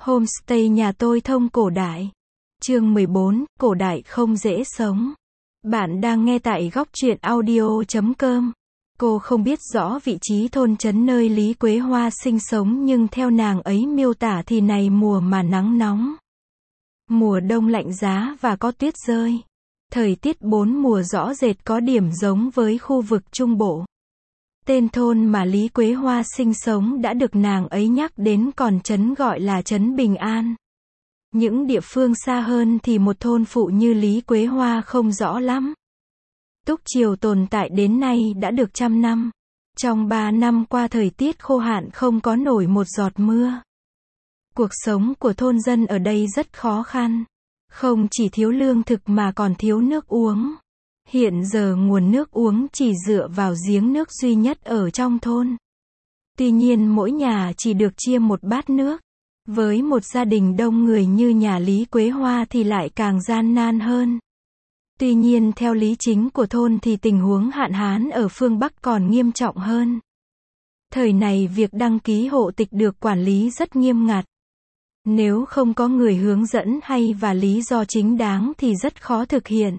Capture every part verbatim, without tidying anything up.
Homestay nhà tôi thông cổ đại. Chương mười bốn, cổ đại không dễ sống. Bạn đang nghe tại góc truyện audio chấm com. Cô không biết rõ vị trí thôn trấn nơi Lý Quế Hoa sinh sống, nhưng theo nàng ấy miêu tả thì này mùa mà nắng nóng, mùa đông lạnh giá và có tuyết rơi. Thời tiết bốn mùa rõ rệt, có điểm giống với khu vực Trung Bộ. Tên thôn mà Lý Quế Hoa sinh sống đã được nàng ấy nhắc đến, còn trấn gọi là trấn Bình An. Những địa phương xa hơn thì một thôn phụ như Lý Quế Hoa không rõ lắm. Túc Triều tồn tại đến nay đã được trăm năm. Trong ba năm qua thời tiết khô hạn, không có nổi một giọt mưa. Cuộc sống của thôn dân ở đây rất khó khăn. Không chỉ thiếu lương thực mà còn thiếu nước uống. Hiện giờ nguồn nước uống chỉ dựa vào giếng nước duy nhất ở trong thôn. Tuy nhiên mỗi nhà chỉ được chia một bát nước. Với một gia đình đông người như nhà Lý Quế Hoa thì lại càng gian nan hơn. Tuy nhiên theo lý chính của thôn thì tình huống hạn hán ở phương Bắc còn nghiêm trọng hơn. Thời này việc đăng ký hộ tịch được quản lý rất nghiêm ngặt. Nếu không có người hướng dẫn hay và lý do chính đáng thì rất khó thực hiện.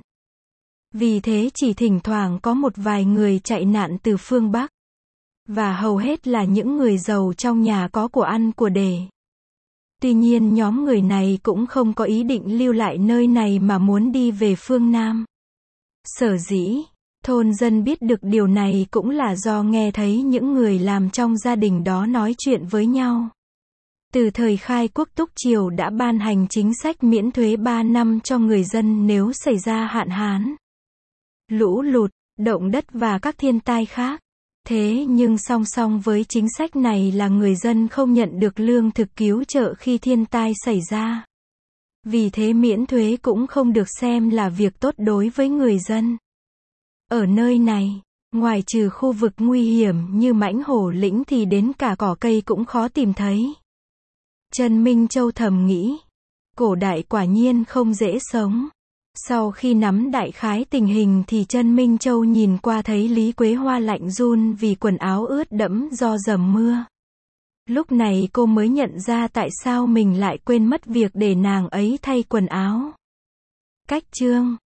Vì thế chỉ thỉnh thoảng có một vài người chạy nạn từ phương Bắc. Và hầu hết là những người giàu trong nhà có của ăn của để. Tuy nhiên nhóm người này cũng không có ý định lưu lại nơi này mà muốn đi về phương Nam. Sở dĩ thôn dân biết được điều này cũng là do nghe thấy những người làm trong gia đình đó nói chuyện với nhau. Từ thời khai quốc Túc Triều đã ban hành chính sách miễn thuế ba năm cho người dân nếu xảy ra hạn hán, lũ lụt, động đất và các thiên tai khác. Thế nhưng song song với chính sách này là người dân không nhận được lương thực cứu trợ khi thiên tai xảy ra. Vì thế miễn thuế cũng không được xem là việc tốt đối với người dân. Ở nơi này, ngoài trừ khu vực nguy hiểm như Mãnh Hổ Lĩnh thì đến cả cỏ cây cũng khó tìm thấy. Trần Minh Châu thầm nghĩ, cổ đại quả nhiên không dễ sống. Sau khi nắm đại khái tình hình thì Trân Minh Châu nhìn qua thấy Lý Quế Hoa lạnh run vì quần áo ướt đẫm do dầm mưa. Lúc này cô mới nhận ra tại sao mình lại quên mất việc để nàng ấy thay quần áo. Cách chương